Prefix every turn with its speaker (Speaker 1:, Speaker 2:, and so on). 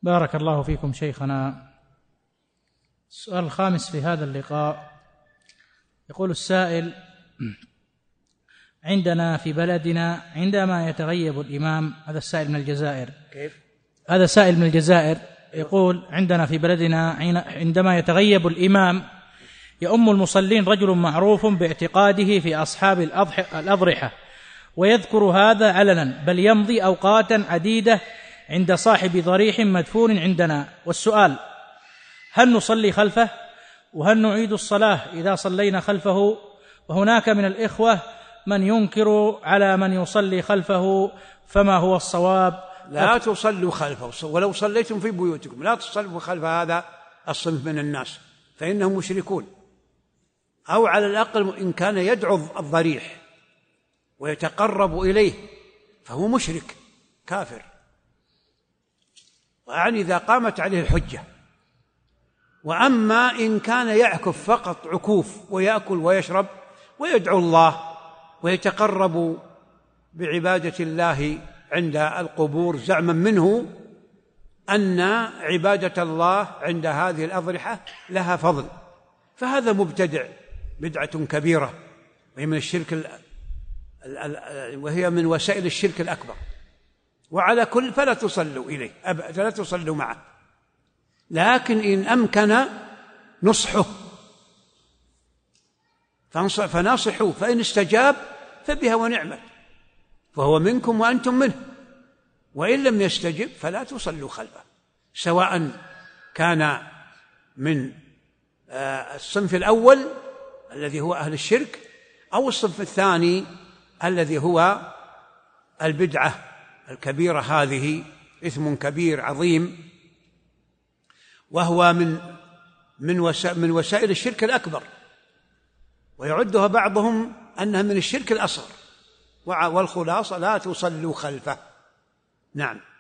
Speaker 1: بارك الله فيكم شيخنا. السؤال الخامس في هذا اللقاء، يقول السائل: عندنا في بلدنا عندما يتغيب الإمام، هذا السائل من الجزائر. هذا سائل من الجزائر يقول: عندنا في بلدنا عندما يتغيب الإمام يؤم المصلين رجل معروف باعتقاده في أصحاب الأضرحة، ويذكر هذا علنا، بل يمضي أوقاتا عديدة عند صاحب ضريح مدفون عندنا. والسؤال: هل نصلي خلفه؟ وهل نعيد الصلاة إذا صلينا خلفه؟ وهناك من الإخوة من ينكر على من يصلي خلفه، فما هو الصواب؟
Speaker 2: لا تصلوا خلفه، ولو صليتم في بيوتكم لا تصلوا خلف هذا الصنف من الناس، فإنهم مشركون، أو على الأقل إن كان يدعو الضريح ويتقرب إليه فهو مشرك كافر، ويعني إذا قامت عليه الحجة. وأما إن كان يعكف فقط عكوف ويأكل ويشرب ويدعو الله ويتقرب بعبادة الله عند القبور زعما منه أن عبادة الله عند هذه الأضرحة لها فضل، فهذا مبتدع بدعة كبيرة، وهي من وسائل الشرك الأكبر. وعلى كل فلا تصلوا إليه أبدا، لا تصلوا معه، لكن إن أمكن نصحه فناصحوه، فإن استجاب فبها ونعمت، فهو منكم وأنتم منه، وإن لم يستجب فلا تصلوا خلفه، سواء كان من الصنف الأول الذي هو أهل الشرك أو الصنف الثاني الذي هو البدعة الكبيرة، هذه إثم كبير عظيم، وهو من وسائل الشرك الأكبر، ويعدها بعضهم أنها من الشرك الأصغر. والخلاصة لا تصلوا خلفه. نعم.